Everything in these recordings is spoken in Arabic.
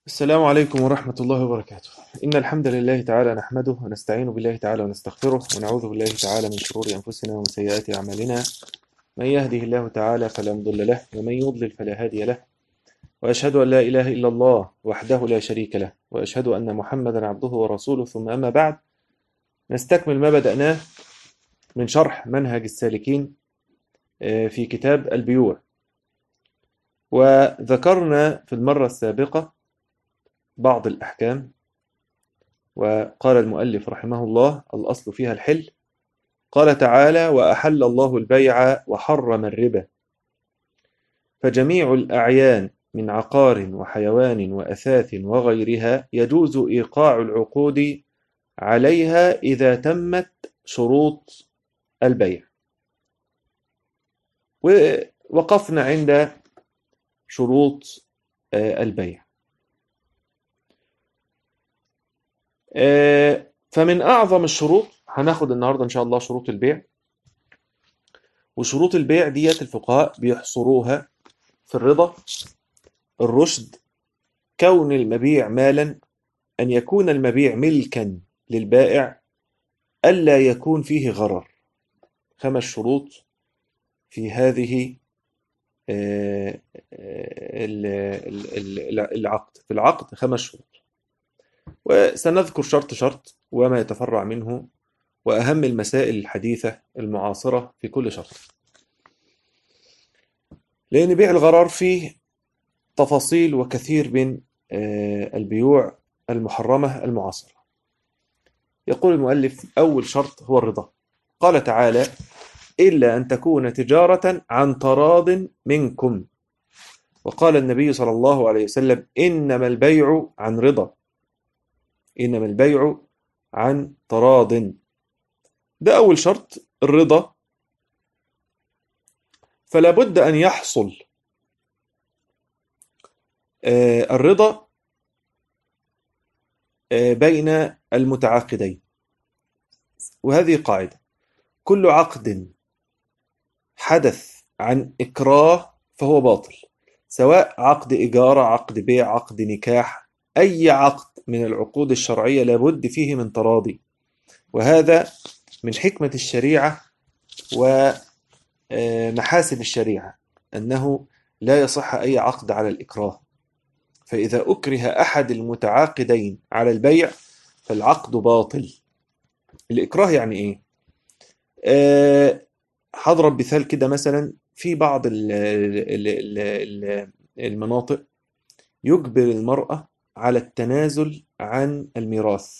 السلام عليكم ورحمة الله وبركاته. إن الحمد لله تعالى نحمده ونستعين بالله تعالى ونستغفره ونعوذ بالله تعالى من شرور أنفسنا ومن سيئات أعمالنا. من يهده الله تعالى فلا مضل له ومن يضلل فلا هادي له، وأشهد أن لا إله إلا الله وحده لا شريك له، وأشهد أن محمدا عبده ورسوله. ثم أما بعد، نستكمل ما بدأناه من شرح منهج السالكين في كتاب البيوع. وذكرنا في المرة السابقة بعض الأحكام، وقال المؤلف رحمه الله: الأصل فيها الحل. قال تعالى: وأحل الله البيع وحرم الربا، فجميع الأعيان من عقار وحيوان وأثاث وغيرها يجوز إيقاع العقود عليها إذا تمت شروط البيع. ووقفنا عند شروط البيع. فمن أعظم الشروط هناخد النهاردة إن شاء الله شروط البيع. وشروط البيع ديت الفقهاء بيحصروها في الرضا، الرشد، كون المبيع مالا، أن يكون المبيع ملكا للبائع، ألا يكون فيه غرر. 5 شروط في هذه العقد. في العقد 5 شروط، وسنذكر شرط شرط وما يتفرع منه وأهم المسائل الحديثة المعاصرة في كل شرط، لأن بيع الغرار فيه تفاصيل وكثير من البيوع المحرمة المعاصرة. يقول المؤلف: أول شرط هو الرضا. قال تعالى: إلا أن تكون تجارة عن تراض منكم. وقال النبي صلى الله عليه وسلم: إنما البيع عن رضا، إنما البيع عن تراض. ده أول شرط، الرضا. فلا بد أن يحصل الرضا بين المتعاقدين. وهذه قاعدة: كل عقد حدث عن إكراه فهو باطل، سواء عقد إجارة، عقد بيع، عقد نكاح. أي عقد من العقود الشرعية لابد فيه من تراضي، وهذا من حكمة الشريعة ومحاسن الشريعة، أنه لا يصح أي عقد على الإكراه. فإذا أكره أحد المتعاقدين على البيع فالعقد باطل. الإكراه يعني إيه؟ هضرب مثال كده. مثلا في بعض المناطق يجبر المرأة على التنازل عن الميراث،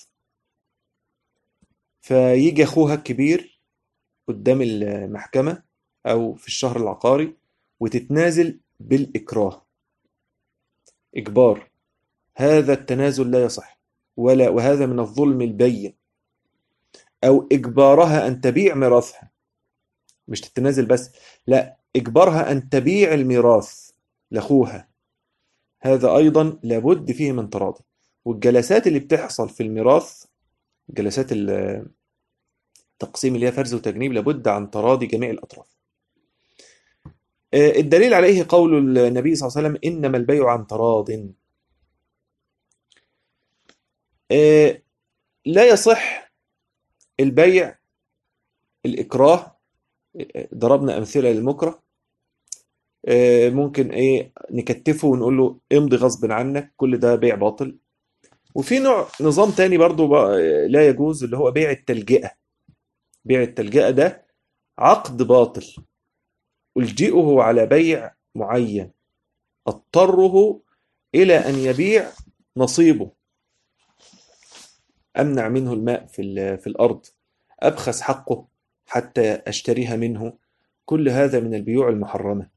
فيجي أخوها الكبير قدام المحكمة أو في الشهر العقاري وتتنازل بالإكراه، إجبار. هذا التنازل لا يصح، وهذا من الظلم البين. أو إجبارها أن تبيع ميراثها، مش تتنازل بس، لا، إجبارها أن تبيع الميراث لأخوها، هذا أيضا لابد فيه من تراضي. والجلسات اللي بتحصل في الميراث، جلسات التقسيم اللي هي فرز وتجنيب، لابد عن تراضي جميع الأطراف. الدليل عليه قول النبي صلى الله عليه وسلم: إنما البيع عن تراض. لا يصح البيع الإكراه. ضربنا أمثلة للمكره. ممكن نكتفه ونقول له امضي غصب عنك، كل ده بيع باطل. وفي نظام تاني برضو لا يجوز، اللي هو بيع التلجئة. بيع التلجئة ده عقد باطل، ألجئه على بيع معين، أضطره إلى أن يبيع نصيبه، أمنع منه الماء في الأرض، أبخس حقه حتى أشتريها منه. كل هذا من البيوع المحرمة.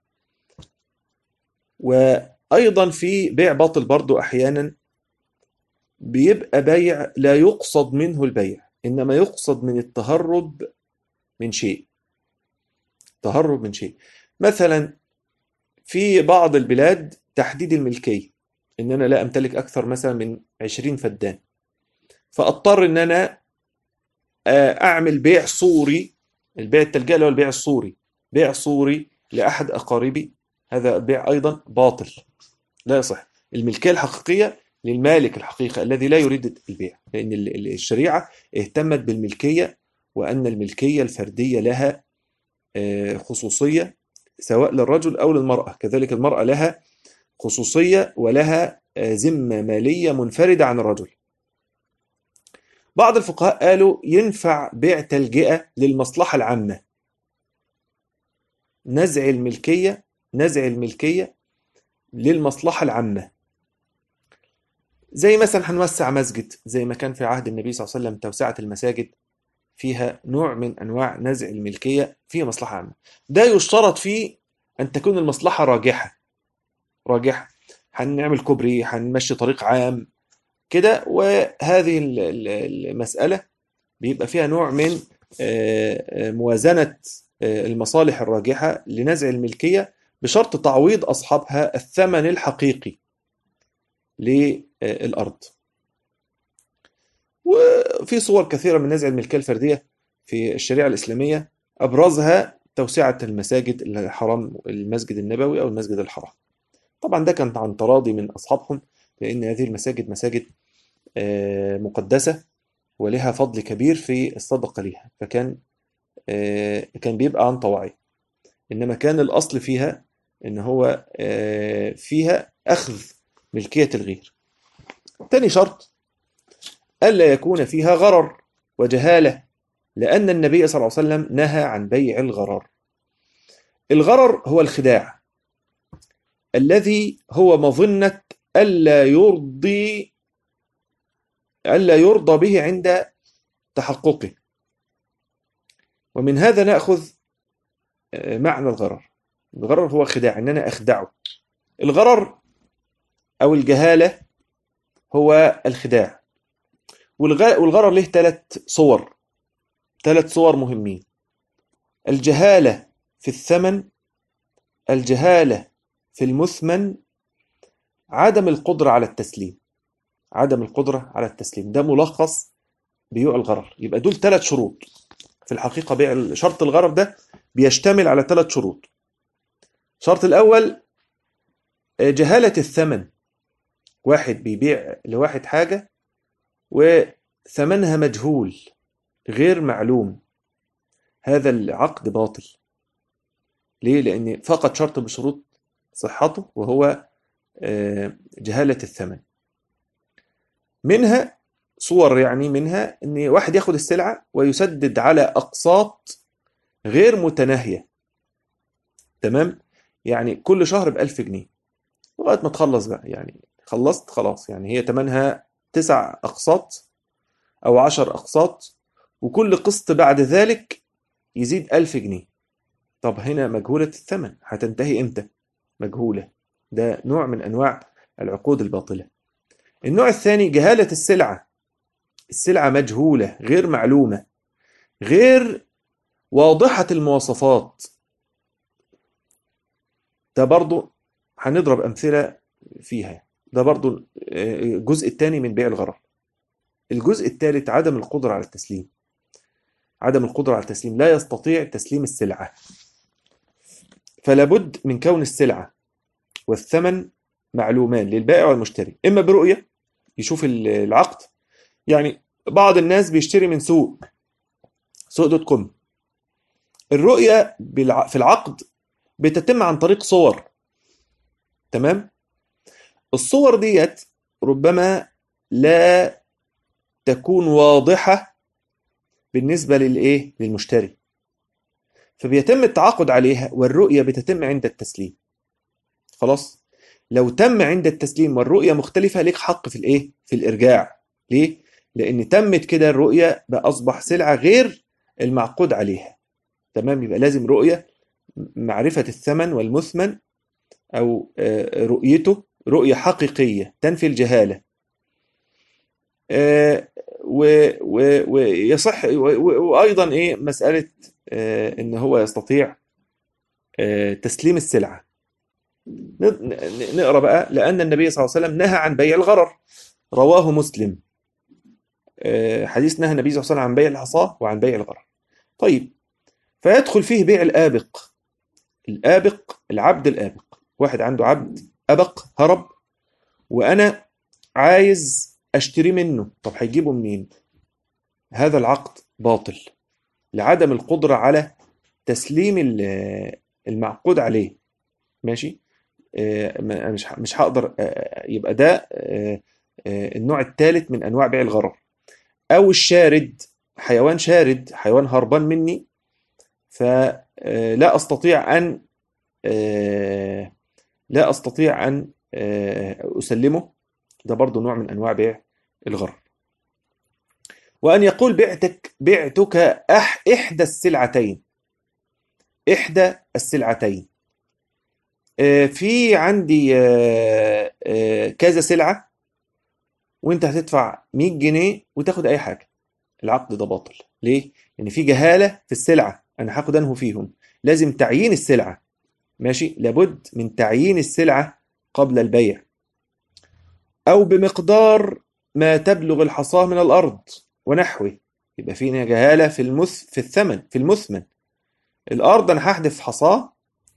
وأيضا في بيع باطل برضو أحيانا بيبقى بيع لا يقصد منه البيع، إنما يقصد من التهرب من شيء. تهرب من شيء. مثلا في بعض البلاد تحديد الملكية، إن أنا لا أمتلك أكثر مثلا من 20 فدان، فأضطر إن أنا أعمل بيع صوري. البيع التلجئة اللي هو البيع الصوري، بيع صوري لأحد أقاربي، هذا البيع أيضا باطل لا يصح. الملكية الحقيقية للمالك الحقيقي الذي لا يريد البيع، لأن الشريعة اهتمت بالملكية، وأن الملكية الفردية لها خصوصية سواء للرجل أو للمرأة. كذلك المرأة لها خصوصية ولها ذمة مالية منفردة عن الرجل. بعض الفقهاء قالوا ينفع بيع تلجئة للمصلحة العامة، نزع الملكية للمصلحة العامة. زي مثلا هنوسع مسجد، زي ما كان في عهد النبي صلى الله عليه وسلم توسعة المساجد فيها نوع من أنواع نزع الملكية في مصلحة عامة. ده يشترط فيه أن تكون المصلحة راجحة. هنعمل كوبري، هنمشي طريق عام كده، وهذه المسألة بيبقى فيها نوع من موازنة المصالح الراجحة لنزع الملكية بشرط تعويض أصحابها الثمن الحقيقي للأرض. وفي صور كثيرة من نزع الملكية الفردية في الشريعة الإسلامية، أبرزها توسعة المساجد الحرام، المسجد النبوي أو المسجد الحرام. طبعا ده كان عن تراضي من أصحابهم، لأن هذه المساجد مساجد مقدسة ولها فضل كبير في الصدقة ليها، فكان كان بيبقى عن طواعي. إنما كان الأصل فيها إن هو فيها أخذ ملكية الغير. تاني شرط ألا يكون فيها غرر وجهالة، لأن النبي صلى الله عليه وسلم نهى عن بيع الغرر. الغرر هو الخداع الذي هو مظنة ألا يرضى به عند تحققه. ومن هذا نأخذ معنى الغرر. الغرر هو خداع، إن أنا أخدعه. الغرر أو الجهالة هو الخداع. والغرر له ثلاث صور مهمين: الجهالة في الثمن، الجهالة في المثمن، عدم القدرة على التسليم. ده ملخص بيوع الغرر. يبقى دول 3 شروط في الحقيقة. بيع شرط الغرر ده بيشتمل على 3 شروط. الشرط الأول جهالة الثمن، واحد بيبيع لواحد حاجة وثمنها مجهول غير معلوم، هذا العقد باطل. ليه؟ لأن فقط شرط بشروط صحته، وهو جهالة الثمن. منها صور، يعني منها ان واحد ياخد السلعة ويسدد على أقساط غير متناهية. تمام؟ يعني كل شهر ب1000 جنيه لغاية ما تخلص بقى، يعني خلصت خلاص، يعني هي تمنها 9 أقساط أو 10 أقساط، وكل قسط بعد ذلك يزيد 1000 جنيه. طب هنا مجهولة الثمن، هتنتهي إمتى؟ مجهولة. ده نوع من أنواع العقود الباطلة. النوع الثاني جهالة السلعة مجهولة غير معلومة غير واضحة المواصفات. ده برضو هنضرب أمثلة فيها. ده برضو الجزء الثاني من بيع الغرر. الجزء الثالث عدم القدرة على التسليم. لا يستطيع تسليم السلعة، فلا بد من كون السلعة والثمن معلومان للبائع والمشتري، إما برؤية يشوف العقد. يعني بعض الناس بيشتري من سوق دوت كوم. الرؤية في العقد بتتم عن طريق صور. تمام؟ الصور ديت ربما لا تكون واضحة بالنسبة للمشتري، فبيتم التعاقد عليها، والرؤية بتتم عند التسليم. خلاص؟ لو تم عند التسليم والرؤية مختلفة، ليك حق في الإرجاع. ليه؟ لأن تمت كده الرؤية بأصبح سلعة غير المعقود عليها. تمام؟ يبقى لازم رؤية، معرفة الثمن والمثمن، أو رؤيته رؤية حقيقية تنفي الجهالة. ويصح، وأيضا مسألة إن هو يستطيع تسليم السلعة. نقرأ بقى: لأن النبي صلى الله عليه وسلم نهى عن بيع الغرر، رواه مسلم. حديث نهى النبي صلى الله عليه وسلم عن بيع الحصاة وعن بيع الغرر. طيب، فيدخل فيه بيع العبد الآبق. واحد عنده عبد أبق هرب وأنا عايز أشتري منه، طب هيجيبه منين؟ هذا العقد باطل لعدم القدرة على تسليم المعقود عليه. ماشي. مش هقدر. يبقى ده النوع الثالث من أنواع بيع الغرر. أو الشارد، حيوان شارد، حيوان هربان مني، فلا أستطيع أن لا أستطيع أن أسلمه. ده برضو نوع من أنواع بيع الغرر. وأن يقول بعتك إحدى السلعتين. إحدى السلعتين. في عندي كذا سلعة، وانت هتدفع 100 جنيه وتاخد أي حاجة. العقد ده باطل. ليه؟ لأن في جهالة في السلعة، أنا هاخد أنه فيهم. لازم تعيين السلعة. ماشي، لابد من تعيين السلعة قبل البيع. أو بمقدار ما تبلغ الحصاة من الأرض ونحوه. يبقى فينا جهالة في الثمن، في المثمن. الأرض أنا هحدف حصاة،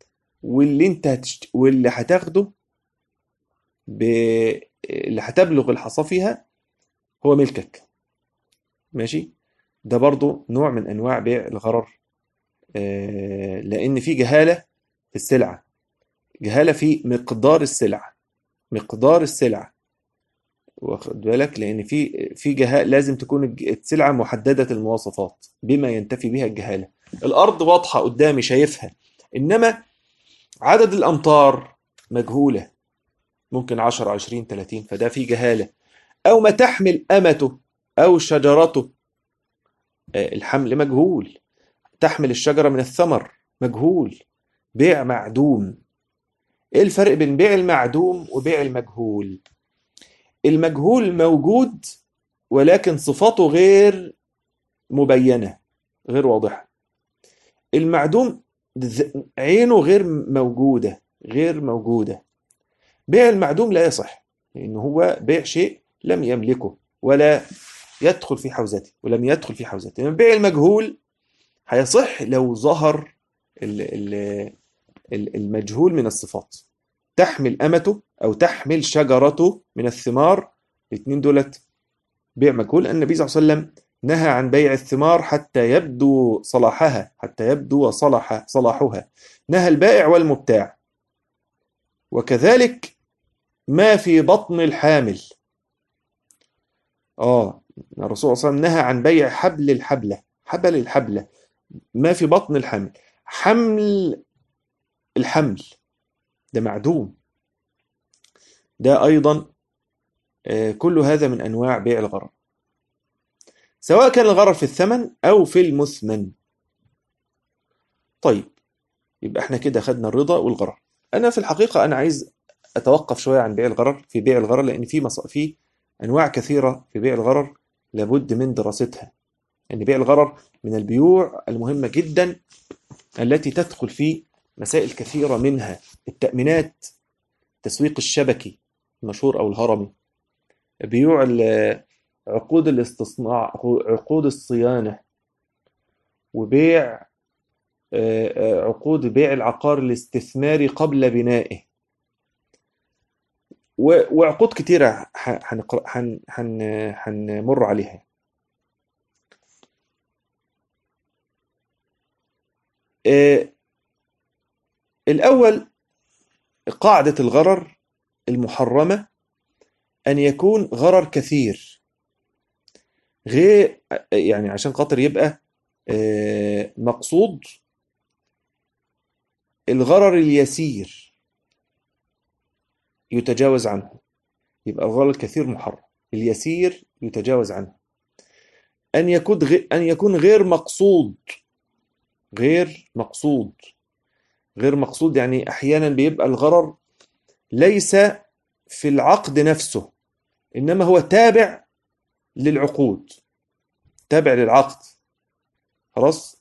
واللي هتاخده اللي هتبلغ الحصاة فيها هو ملكك. ماشي. ده برضو نوع من أنواع بيع الغرر، لأن في جهالة في السلعة، جهالة في مقدار السلعة. مقدار السلعة، واخد بالك؟ لأن في جهالة، لازم تكون السلعة محددة المواصفات بما ينتفي بها الجهالة. الأرض واضحة قدامي شايفها، إنما عدد الأمتار مجهولة، ممكن 10 20 30، فده في جهالة. أو ما تحمل أمته أو شجرته. الحمل مجهول، تحمل الشجرة من الثمر مجهول. بيع معدوم. إيه الفرق بين بيع المعدوم وبيع المجهول؟ المجهول موجود ولكن صفاته غير مبينة، غير واضحة. المعدوم عينه غير موجودة، غير موجودة. بيع المعدوم لا يصح، لأنه هو بيع شيء لم يملكه ولا يدخل في حوزته، ولم يدخل في حوزته. بيع المجهول هيصح لو ظهر المجهول من الصفات. تحمل أمته أو تحمل شجرته من الثمار، الاثنين دولت بيع مجهول. النبي صلى الله عليه وسلم نهى عن بيع الثمار حتى يبدو صلاحها، حتى يبدو صلاحها. نهى البائع والمبتاع. وكذلك ما في بطن الحامل. الرسول صلى الله عليه وسلم نهى عن بيع حبل الحبلة، حبل الحبلة، ما في بطن الحمل. حمل الحمل ده معدوم. ده أيضا كل هذا من أنواع بيع الغرر، سواء كان الغرر في الثمن أو في المثمن. طيب، يبقى احنا كده خدنا الرضا والغرر. أنا في الحقيقة أنا عايز أتوقف شوية عن بيع الغرر، في بيع الغرر، لأن في أنواع كثيرة في بيع الغرر لابد من دراستها. يعني بيع الغرر من البيوع المهمة جدا التي تدخل في مسائل كثيرة، منها التأمينات، التسويق الشبكي المشهور أو الهرمي، بيوع عقود الاستصناع، عقود الصيانة، وبيع عقود بيع العقار الاستثماري قبل بنائه، وعقود كتيرة هنمر عليها. الأول، قاعدة الغرر المحرمة أن يكون غرر كثير، غير يعني عشان خاطر يبقى مقصود الغرر اليسير يتجاوز عنه. يبقى الغرر الكثير محرم، اليسير يتجاوز عنه. أن يكون غير مقصود. غير مقصود. غير مقصود يعني أحيانا بيبقى الغرر ليس في العقد نفسه، إنما هو تابع للعقود، تابع للعقد. خلاص.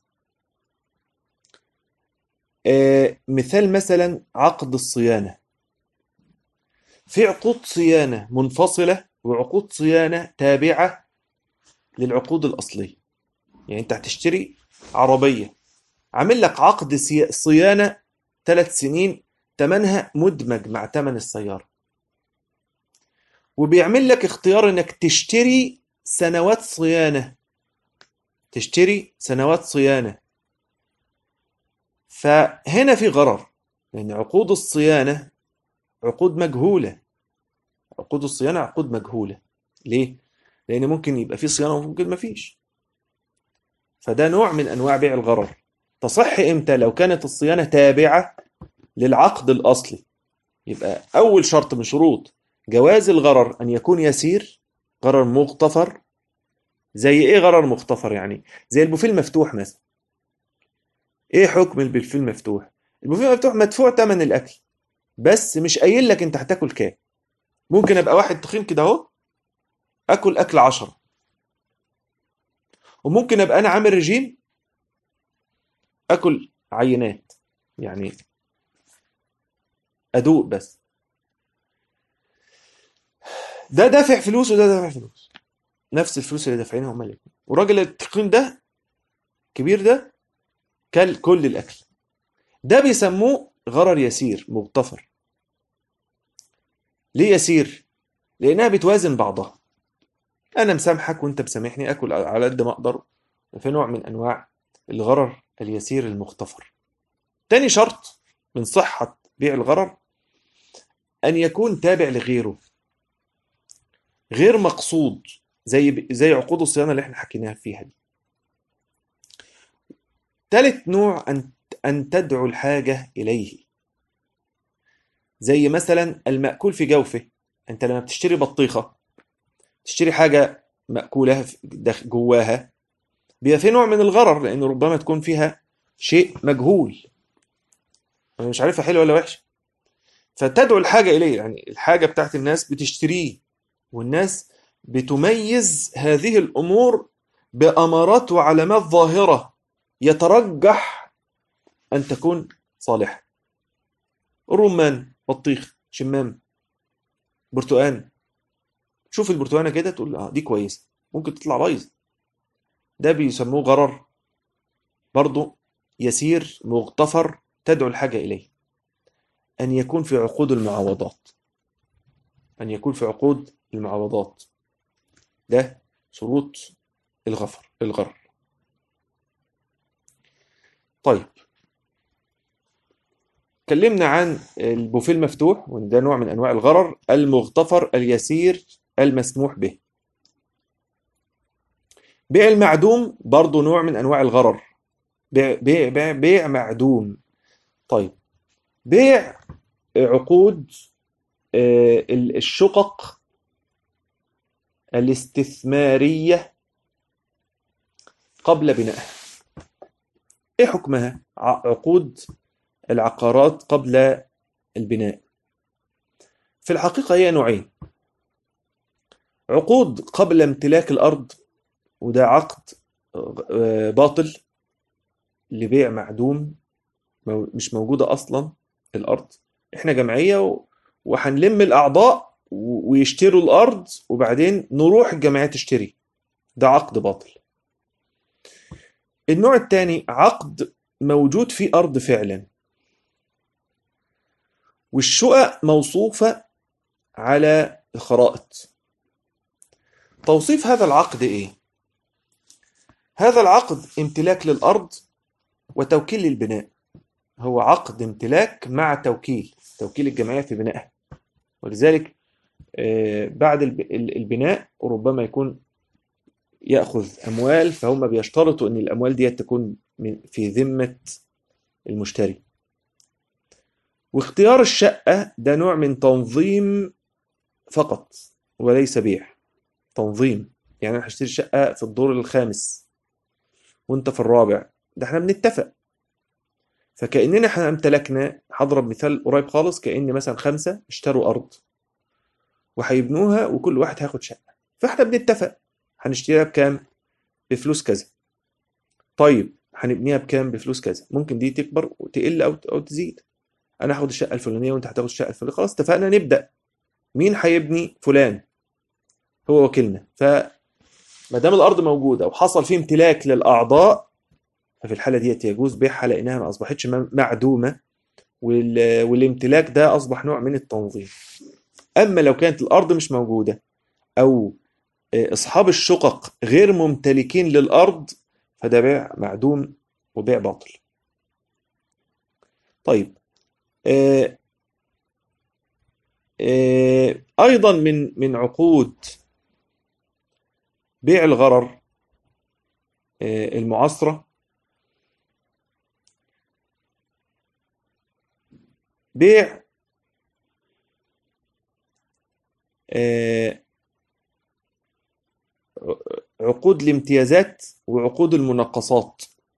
مثال مثلا عقد الصيانة. في عقود صيانة منفصلة وعقود صيانة تابعة للعقود الأصلية. يعني أنت هتشتري عربية، عامل لك عقد صيانة 3 سنين، تمنها مدمج مع تمن السيارة. وبيعمل لك اختيار انك تشتري سنوات صيانة، تشتري سنوات صيانة. فهنا في غرر، لأن عقود الصيانة عقود مجهولة، عقود الصيانة عقود مجهولة. ليه؟ لأن ممكن يبقى في صيانة وممكن ما فيش. فده نوع من أنواع بيع الغرر. تصح إمتى؟ لو كانت الصيانة تابعة للعقد الأصلي. يبقى أول شرط من شروط جواز الغرر أن يكون يسير، غرر مغتفر. زي إيه غرر مغتفر؟ يعني زي البوفيه المفتوح مثلا. إيه حكم البوفيه المفتوح؟ البوفيه المفتوح مدفوع ثمن الأكل، بس مش قايل لك أنت هتاكل كام. ممكن أبقى واحد تخين كده أهو أكل أكل 10، وممكن أبقى أنا عامل رجيم أكل عينات، يعني أدوق بس. ده دافع فلوس وده دافع فلوس، نفس الفلوس اللي دافعينها هما الاثنين. والراجل التخين ده كبير ده كل كل الاكل. ده بيسموه غرر يسير مغتفر. ليه يسير؟ لانها بتوازن بعضها. انا مسامحك وانت مسامحني، اكل على قد ما اقدر. في نوع من انواع الغرر اليسير المغتفر. تاني شرط من صحة بيع الغرر ان يكون تابع لغيره، غير مقصود، زي عقود الصيانة اللي احنا حكيناها فيها دي. ثالث نوع أن تدعو الحاجة إليه، زي مثلا المأكول في جوفه. أنت لما بتشتري بطيخة، تشتري حاجة مأكولة جواها، بيبقى في نوع من الغرر، لأنه ربما تكون فيها شيء مجهول، أنا مش عارفها حلوة ولا وحشة. فتدعو الحاجة إليه، يعني الحاجة بتاعت الناس بتشتريه، والناس بتميز هذه الأمور بأمارات وعلامات ظاهرة يترجح أن تكون صالحة. الرمان، بطيخ، شمام، برتقان. تشوف البرتقانه كده تقول اه دي كويسه، ممكن تطلع بايظه. ده بيسموه غرر برضه يسير مغتفر، تدعو الحاجه اليه. ان يكون في عقود المعاوضات، ان يكون في عقود المعاوضات، ده شروط الغرر. طيب، اتكلمنا عن البوفيه المفتوح، وده نوع من انواع الغرر المغتفر اليسير المسموح به. بيع المعدوم برضه نوع من انواع الغرر، بيع معدوم. طيب، بيع عقود الشقق الاستثمارية قبل بنائها. ايه حكمها؟ عقود العقارات قبل البناء في الحقيقة هي نوعين: عقود قبل امتلاك الأرض، وده عقد باطل لبيع معدوم، مش موجودة أصلا الأرض. احنا جمعية وهنلم الأعضاء ويشتروا الأرض، وبعدين نروح الجمعية تشتري. ده عقد باطل. النوع الثاني عقد موجود فيه أرض فعلا، والشقق موصوفة على الخرائط. توصيف هذا العقد إيه؟ هذا العقد امتلاك للأرض وتوكيل للبناء. هو عقد امتلاك مع توكيل الجمعية في بنائها. ولذلك بعد البناء ربما يكون يأخذ أموال، فهم بيشترطوا أن الأموال دي تكون في ذمة المشتري. واختيار الشقة ده نوع من تنظيم فقط وليس بيع. تنظيم، يعني أنا هشتري شقة في الدور الخامس وأنت في الرابع، ده احنا بنتفق. فكأننا احنا امتلكنا. هضرب مثال قريب خالص، كأن مثلا 5 اشتروا أرض وهيبنوها، وكل واحد هياخد شقة، فاحنا بنتفق هنشتريها بكام؟ بفلوس كذا. طيب هنبنيها بكام؟ بفلوس كذا. ممكن دي تكبر وتقل أو تزيد. أنا هاخد الشقة الفلانية وأنت هتاخد الشقة الفلانية، خلاص اتفقنا نبدأ. مين هيبني؟ فلان، هو وكيلنا. فما دام الأرض موجودة وحصل فيه امتلاك للأعضاء، ففي الحالة دي يجوز بيعها، لأنها ما أصبحتش معدومة، والامتلاك ده أصبح نوع من التنظيم. أما لو كانت الأرض مش موجودة أو أصحاب الشقق غير ممتلكين للأرض فده بيع معدوم وبيع باطل. طيب، آه، أيضا من عقود بيع الغرر المعاصرة بيع آه، عقود الامتيازات وعقود المناقصات.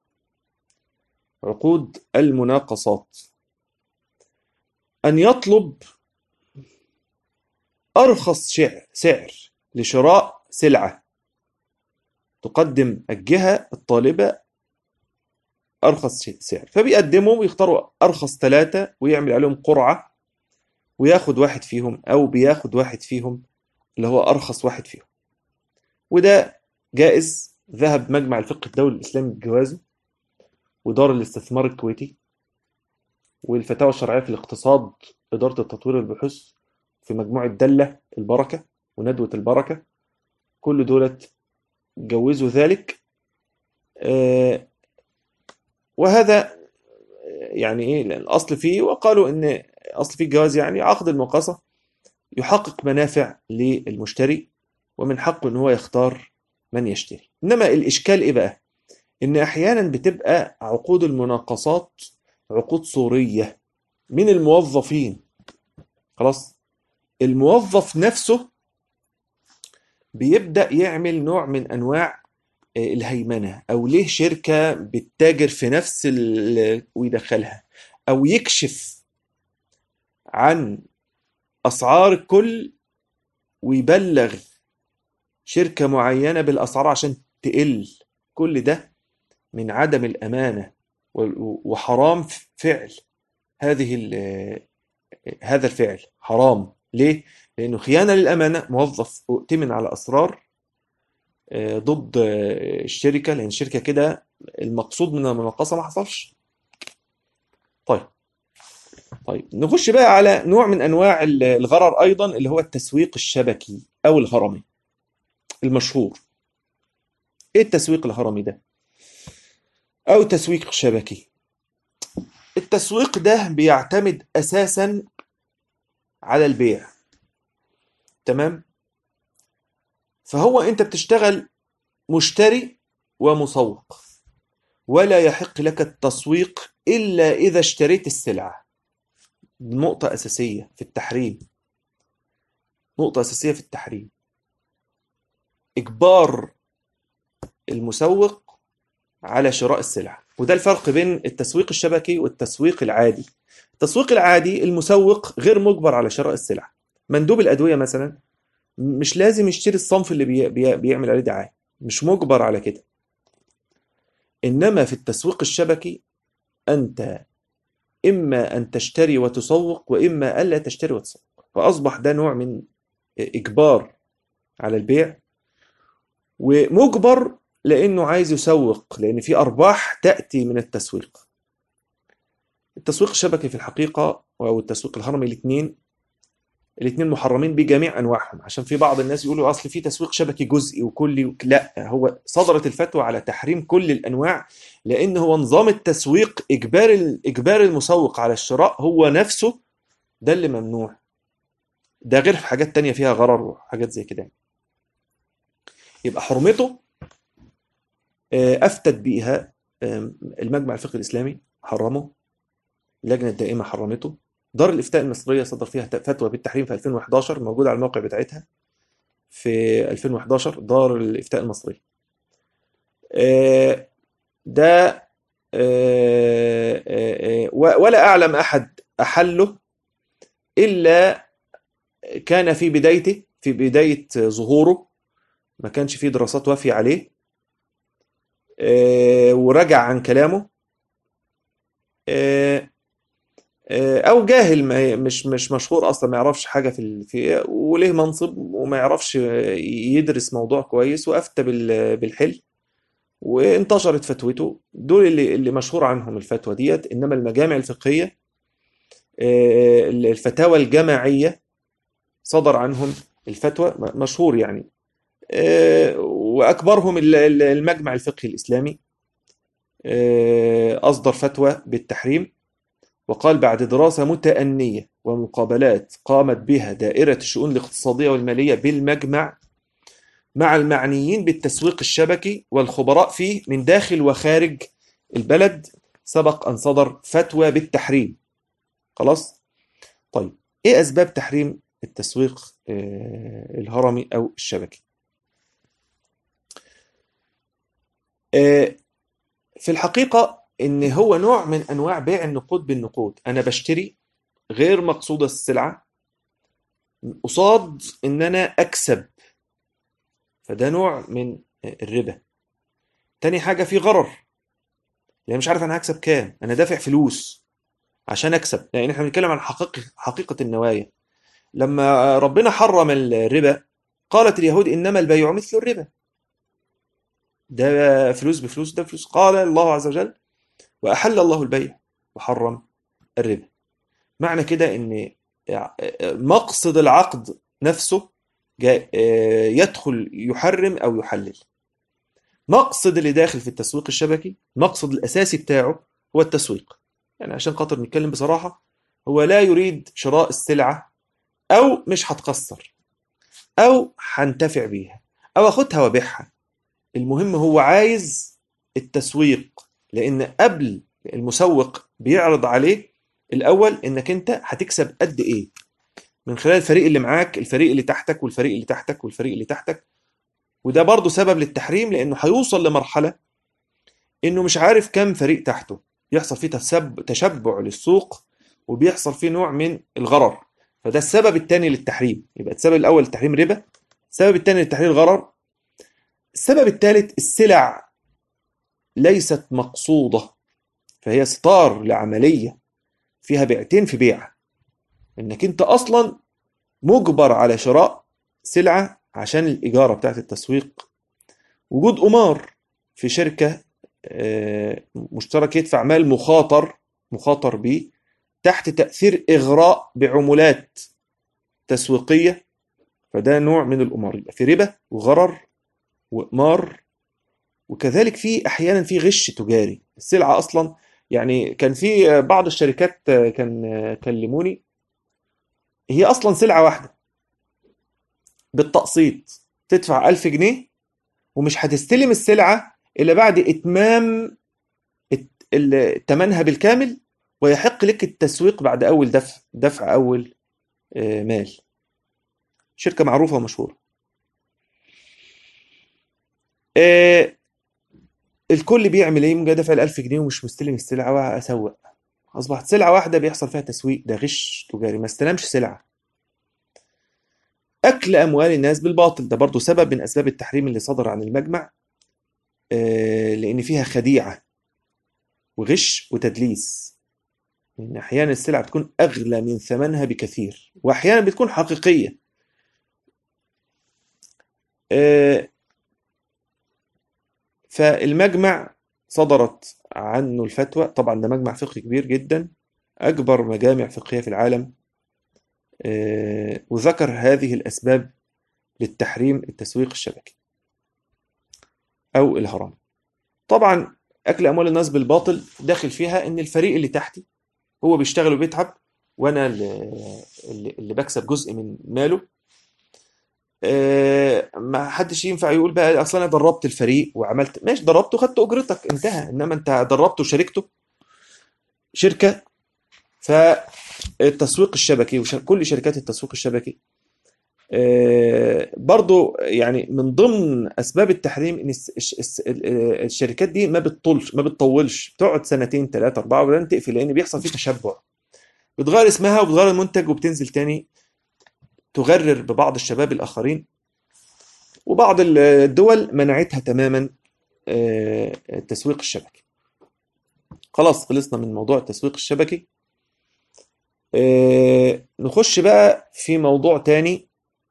عقود المناقصات أن يطلب أرخص سعر لشراء سلعة، تقدم الجهة الطالبة أرخص سعر، فبيقدموا ويختاروا أرخص ثلاثة ويعمل عليهم قرعة وياخد واحد فيهم، أو بياخد واحد فيهم اللي هو أرخص واحد فيهم. وده جائز، ذهب مجمع الفقه الدولي الإسلامي بجوازه، ودار الاستثمار الكويتي، والفتاوى الشرعية في الاقتصاد، إدارة التطوير والبحوث، في مجموعة دلة البركة وندوة البركة، كل دولة جوزوا ذلك. وهذا يعني إيه؟ لأن الأصل فيه، وقالوا إن أصل فيه الجواز يعني عقد المقاصة يحقق منافع للمشتري، ومن حقه إن هو يختار من يشتري. إنما الإشكال إيه بقى؟ إن أحيانا بتبقى عقود المناقصات عقود صورية من الموظفين. خلاص، الموظف نفسه بيبدأ يعمل نوع من أنواع الهيمنة، أو ليه شركة بتتاجر في نفس ويدخلها، أو يكشف عن أسعار الكل ويبلغ شركة معينة بالأسعار عشان تقل. كل ده من عدم الأمانة وحرام فعل هذا الفعل حرام. ليه؟ لأنه خيانة للأمانة، موظف اؤتمن على أسرار ضد الشركة، لأن الشركة كده المقصود من المناقصة ما حصلش. طيب نخش بقى على نوع من أنواع الغرر أيضا، اللي هو التسويق الشبكي أو الهرمي المشهور. إيه التسويق الهرمي ده أو تسويق شبكي؟ التسويق ده بيعتمد أساسا على البيع، تمام؟ فهو أنت بتشتغل مشتري ومسوق، ولا يحق لك التسويق إلا إذا اشتريت السلعة. نقطة أساسية في التحريم، نقطة أساسية في التحريم، إجبار المسوق على شراء السلعة. وده الفرق بين التسويق الشبكي والتسويق العادي. التسويق العادي المسوق غير مجبر على شراء السلعة. مندوب الأدوية مثلا مش لازم يشتري الصنف اللي بيعمل عليه دعاية، مش مجبر على كده. إنما في التسويق الشبكي أنت إما أن تشتري وتسوق، وإما ألا تشتري وتسوق. فأصبح ده نوع من إجبار على البيع، ومجبر لأنه عايز يسوق، لأن في أرباح تأتي من التسويق. التسويق الشبكي في الحقيقة أو التسويق الهرمي الاثنين محرمين بجميع أنواعهم. عشان في بعض الناس يقولوا أصل في تسويق شبكي جزئي وكلي، لا، هو صدرت الفتوى على تحريم كل الأنواع، لأن هو نظام التسويق إجبار المسوق على الشراء هو نفسه ده اللي ممنوع. ده غير في حاجات تانية فيها غرر وحاجات زي كده. يبقى حرمته أفتت بيها المجمع الفقهي الإسلامي حرمه، اللجنة الدائمة حرمته، دار الإفتاء المصرية صدر فيها فتوى بالتحريم في 2011، موجودة على الموقع بتاعتها في 2011، دار الإفتاء المصرية. ده ولا أعلم أحد أحله إلا كان في بدايته، في بداية ظهوره ما كانش فيه دراسات وافية عليه، ورجع عن كلامه، او جاهل، مش مشهور اصلا، ما يعرفش حاجه في وليه منصب وما يعرفش يدرس موضوع كويس، وافتى بالحل وانتشرت فتوته. دول اللي مشهور عنهم الفتوى ديت. انما المجامع الفقهيه الفتاوى الجماعيه صدر عنهم الفتوى، مشهور يعني. وأكبرهم المجمع الفقهي الإسلامي، أصدر فتوى بالتحريم، وقال: بعد دراسة متأنية ومقابلات قامت بها دائرة الشؤون الاقتصادية والمالية بالمجمع مع المعنيين بالتسويق الشبكي والخبراء فيه من داخل وخارج البلد، سبق أن صدر فتوى بالتحريم. خلاص؟ طيب، إيه أسباب تحريم التسويق الهرمي أو الشبكي؟ في الحقيقة إن هو نوع من أنواع بيع النقود بالنقود. أنا بشتري غير مقصودة السلعة قصاد إن أنا أكسب، فده نوع من الربا. تاني حاجة، في غرر، يعني مش عارف أنا هكسب كام، أنا دافع فلوس عشان أكسب، لأن إحنا بنتكلم عن حقيقة النوايا. لما ربنا حرم الربا قالت اليهود: إنما البيع مثل الربا، ده فلوس بفلوس، ده فلوس. قال الله عز وجل: وأحل الله البيع وحرم الربا. معنى كده ان مقصد العقد نفسه يدخل يحرم او يحلل. مقصد اللي داخل في التسويق الشبكي، المقصد الاساسي بتاعه هو التسويق. يعني عشان خاطر نتكلم بصراحة، هو لا يريد شراء السلعة، او مش هتخسر، او هنتفع بيها، او اخدها وابيعها. المهم هو عايز التسويق، لان قبل المسوق بيعرض عليه الاول انك انت هتكسب قد ايه من خلال الفريق اللي معاك، الفريق اللي تحتك، والفريق اللي تحتك، والفريق اللي تحتك. وده برضو سبب للتحريم، لانه هيوصل لمرحلة انه مش عارف كم فريق تحته، يحصل فيه تشبع للسوق، وبيحصل فيه نوع من الغرر. فده السبب الثاني للتحريم. يبقى السبب الاول التحريم ربا، السبب الثاني للتحريم غرر. السبب الثالث السلع ليست مقصودة، فهي ستار لعملية فيها بيعتين في بيع، انك انت اصلا مجبر على شراء سلعة عشان الإجارة بتاعت التسويق. وجود قمار في شركة مشترك يدفع مال مخاطر بيه تحت تأثير إغراء بعمولات تسويقية، فده نوع من القمار. يبقى في ربا وغرر وقمار، وكذلك في أحيانا في غش تجاري. السلعة أصلا، يعني كان في بعض الشركات كلموني، هي أصلا سلعة واحدة بالتقسيط، تدفع 1000 جنيه ومش هتستلم السلعة إلا بعد إتمام تمنها بالكامل، ويحق لك التسويق بعد أول دفع أول مال. شركة معروفة ومشهورة. الكل بيعمل إيه؟ مجا دافع 1000 جنيه ومش مستلم السلعة وأسوق. أصبحت سلعة واحدة بيحصل فيها تسويق، ده غش تجاري، ما استلمش سلعة. أكل أموال الناس بالباطل، ده برضو سبب من أسباب التحريم اللي صدر عن المجمع، لأن فيها خديعة وغش وتدليس. لأن أحيانا السلعة بتكون أغلى من ثمنها بكثير، وأحيانا بتكون حقيقية. فالمجمع صدرت عنه الفتوى. طبعا ده مجمع فقهي كبير جدا، أكبر مجامع فقهية في العالم، وذكر هذه الأسباب للتحريم التسويق الشبكي أو الهرم. طبعا أكل أموال الناس بالباطل داخل فيها إن الفريق اللي تحتي هو بيشتغل وبيتعب، وأنا اللي بكسب جزء من ماله. ما حدش ينفع يقول بقى اصلا انا دربت الفريق وعملت، ماشي، دربته خدت اجرتك انتهى، انما انت دربته وشاركته شركه. فالتسويق الشبكي وكل شركات التسويق الشبكي برضو يعني من ضمن اسباب التحريم ان الشركات دي ما بتطولش، بتقعد سنتين 3 4 وبعدين تقفل، لان بيحصل فيه تشبع، بتغير اسمها وبتغير المنتج وبتنزل تاني، تغرر ببعض الشباب الاخرين. وبعض الدول منعتها تماما التسويق الشبكي. خلاص خلصنا من موضوع التسويق الشبكي. نخش بقى في موضوع تاني،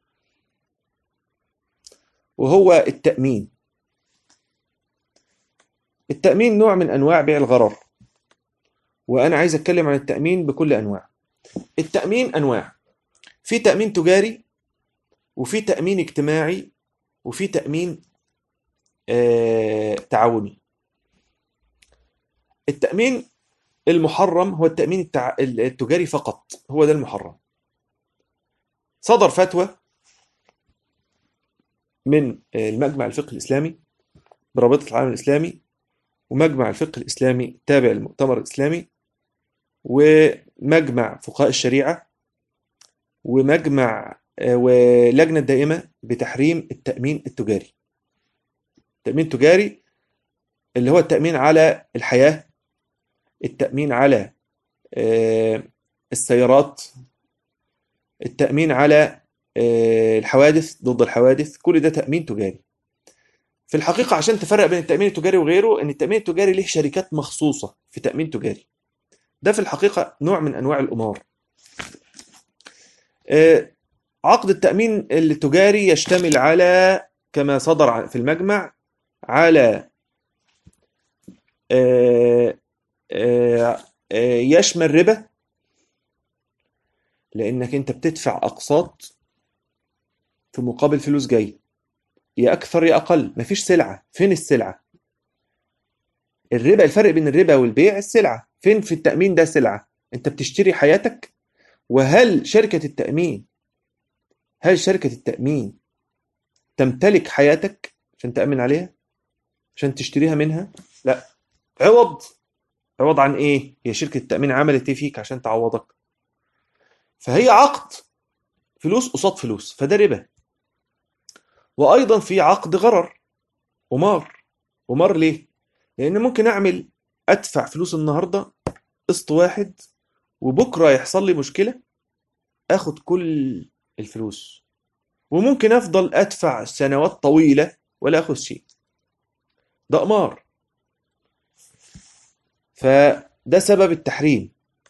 وهو التأمين. التأمين نوع من أنواع بيع الغرر، وأنا عايز أتكلم عن التأمين بكل أنواع. التأمين أنواع. في تأمين تجاري، وفي تأمين اجتماعي، وفي تأمين تعاوني. التأمين المحرم هو التأمين التجاري فقط، هو ده المحرم. صدر فتوى من المجمع الفقهي الإسلامي برابطة العالم الإسلامي، ومجمع الفقه الإسلامي تابع للمؤتمر الإسلامي، ومجمع فقهاء الشريعة، ومجمع ولجنة دائمة بتحريم التأمين التجاري. التأمين التجاري اللي هو التأمين على الحياة، التأمين على السيارات، التأمين على الحوادث، ضد الحوادث، كل ده تأمين تجاري. في الحقيقة عشان تفرق بين التأمين التجاري وغيره، ان التأمين التجاري له شركات مخصوصة في تأمين تجاري، ده في الحقيقة نوع من أنواع القمار. عقد التأمين التجاري يشتمل على، كما صدر في المجمع، على يشمل ربا، لأنك أنت بتدفع أقساط في مقابل فلوس جاي، يا أكثر يا أقل، مفيش سلعة. فين السلعة؟ الربا، الفرق بين الربا والبيع السلعة. فين في التأمين ده سلعة؟ أنت بتشتري حياتك. وهل شركة التأمين، هل شركة التأمين تمتلك حياتك عشان تأمن عليها، عشان تشتريها منها؟ لا. عوض عن ايه؟ هي شركة التأمين عملت ايه فيك عشان تعوضك؟ فهي عقد فلوس قصاد فلوس، فده ربا. وايضا في عقد غرر، قمار ليه؟ لان ممكن ادفع فلوس النهارده قسط واحد، وبكره يحصل لي مشكلة اخد كل الفلوس، وممكن افضل ادفع سنوات طويلة ولا اخد شيء. ده قمار. فده سبب التحريم.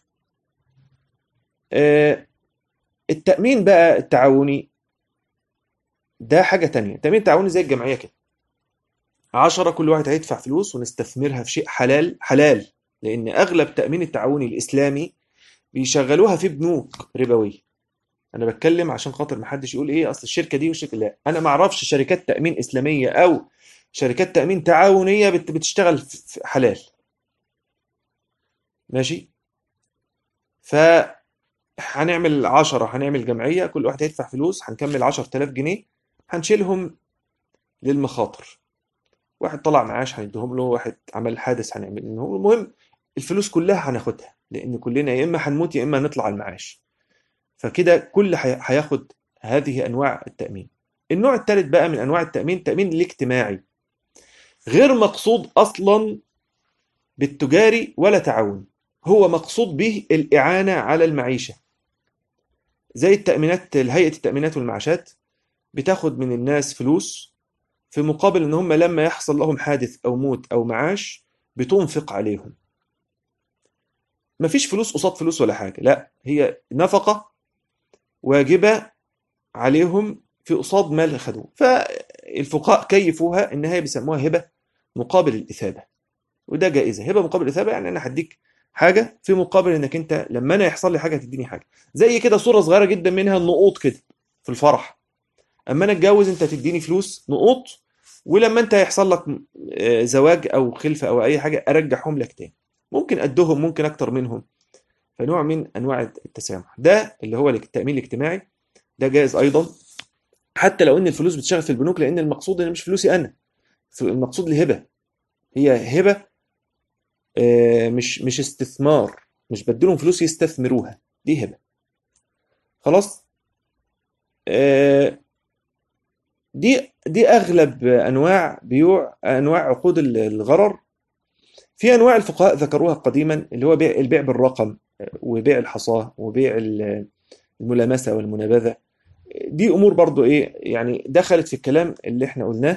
التأمين بقى التعاوني ده حاجة تانية. التأمين التعاوني زي الجمعية كده، 10 كل واحد هيدفع فلوس ونستثمرها في شيء حلال، لأن أغلب التأمين التعاوني الإسلامي بيشغلوها في بنوك ربوية. أنا بتكلم عشان خاطر محدش يقول إيه أصل الشركة دي والشركة، لا، أنا ما أعرفش شركات تأمين إسلامية أو شركات تأمين تعاونية بتشتغل في حلال. ماشي. هنعمل 10، هنعمل جمعية، كل واحد هيدفع فلوس، هنكمل 10,000 جنيه، هنشيلهم للمخاطر. واحد طلع معاش هنديهم له، واحد عمل حادث هنعمل له. المهم الفلوس كلها هناخدها، لأن كلنا يا إما هنموت يا إما نطلع المعاش. فكده كل هياخد هذه أنواع التأمين. النوع الثالث بقى من أنواع التأمين، التأمين الاجتماعي، غير مقصود أصلا بالتجاري ولا تعاون، هو مقصود به الإعانة على المعيشة. زي التأمينات، هيئة التأمينات والمعاشات بتاخد من الناس فلوس في مقابل ان هم لما يحصل لهم حادث او موت او معاش بتنفق عليهم. مفيش فلوس قصاد فلوس ولا حاجة، لا، هي نفقة واجبة عليهم في قصاد مال خدوه. فالفقهاء كيفوها ان هي بيسموها هبة مقابل الإثابة، وده جائزة. هبة مقابل الإثابة يعني انا هديك حاجة في مقابل انك انت لما انا يحصل لي حاجة تديني حاجة. زي كده صورة صغيرة جدا منها النقوط كده في الفرح، اما انا اتجوز انت تديني فلوس نقوط، ولما انت يحصل لك زواج او خلفه او اي حاجه ارجعهم لك تاني، ممكن قدهم ممكن اكتر منهم. فنوع من انواع التسامح ده اللي هو التامين الاجتماعي، ده جائز ايضا، حتى لو ان الفلوس بتشتغل في البنوك، لان المقصود ان مش فلوسي انا، المقصود الهبه، هي هبه، مش استثمار، مش بديلهم فلوس يستثمروها، دي هبه. خلاص. آه، دي اغلب انواع بيوع، انواع عقود الغرر. في انواع الفقهاء ذكروها قديما، اللي هو البيع بالرقم، وبيع الحصاه، وبيع الملامسه والمنابذه. دي امور برضو ايه يعني دخلت في الكلام اللي احنا قلناه.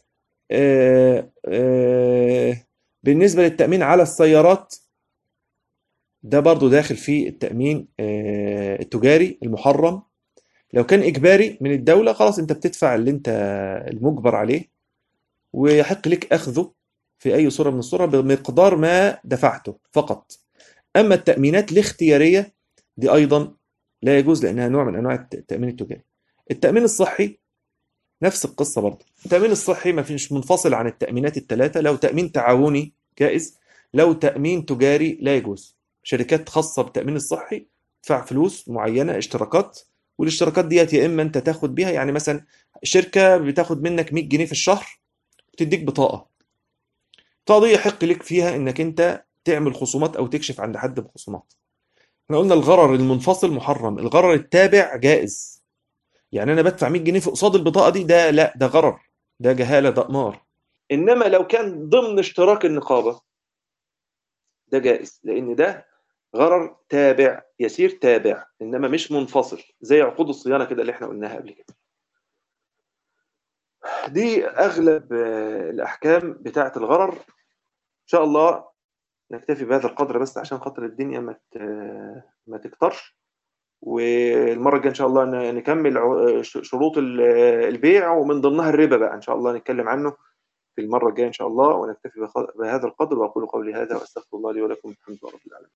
بالنسبه للتامين على السيارات، ده برضو داخل في التامين التجاري المحرم. لو كان اجباري من الدوله، خلاص انت بتدفع اللي انت المجبر عليه، ويحق لك اخذه في اي صوره من الصور بمقدار ما دفعته فقط. اما التامينات الاختياريه دي ايضا لا يجوز لأنها نوع من أنواع التأمين التجاري. التأمين الصحي نفس القصة برضه. التأمين الصحي ما فيش منفصل عن التأمينات الثلاثة. لو تأمين تعاوني جائز، لو تأمين تجاري لا يجوز. شركات خاصة بالتأمين الصحي تدفع فلوس معينة اشتراكات، والاشتراكات ديت يا إما أنت تاخد بيها، يعني مثلا شركة بتاخد منك 100 جنيه في الشهر بتديك بطاقة. البطاقة دي يحق لك فيها إنك أنت تعمل خصومات أو تكشف عند حد بخصومات. احنا قلنا الغرر المنفصل محرم، الغرر التابع جائز. يعني انا بدفع 100 جنيه في قصاد البطاقه دي، ده لا، ده غرر، ده جهاله، ده قمار. انما لو كان ضمن اشتراك النقابه ده جائز، لان ده غرر تابع يسير تابع، انما مش منفصل زي عقود الصيانه كده اللي احنا قلناها قبل كده. دي اغلب الاحكام بتاعه الغرر. ان شاء الله نكتفي بهذا القدر بس عشان خاطر الدنيا ما تكترش. والمره الجايه ان شاء الله نكمل شروط البيع، ومن ضمنها الربا بقى ان شاء الله نتكلم عنه في المره الجايه ان شاء الله. ونكتفي بهذا القدر، واقول قولي هذا واستغفر الله لي ولكم. الحمد لله رب العالمين.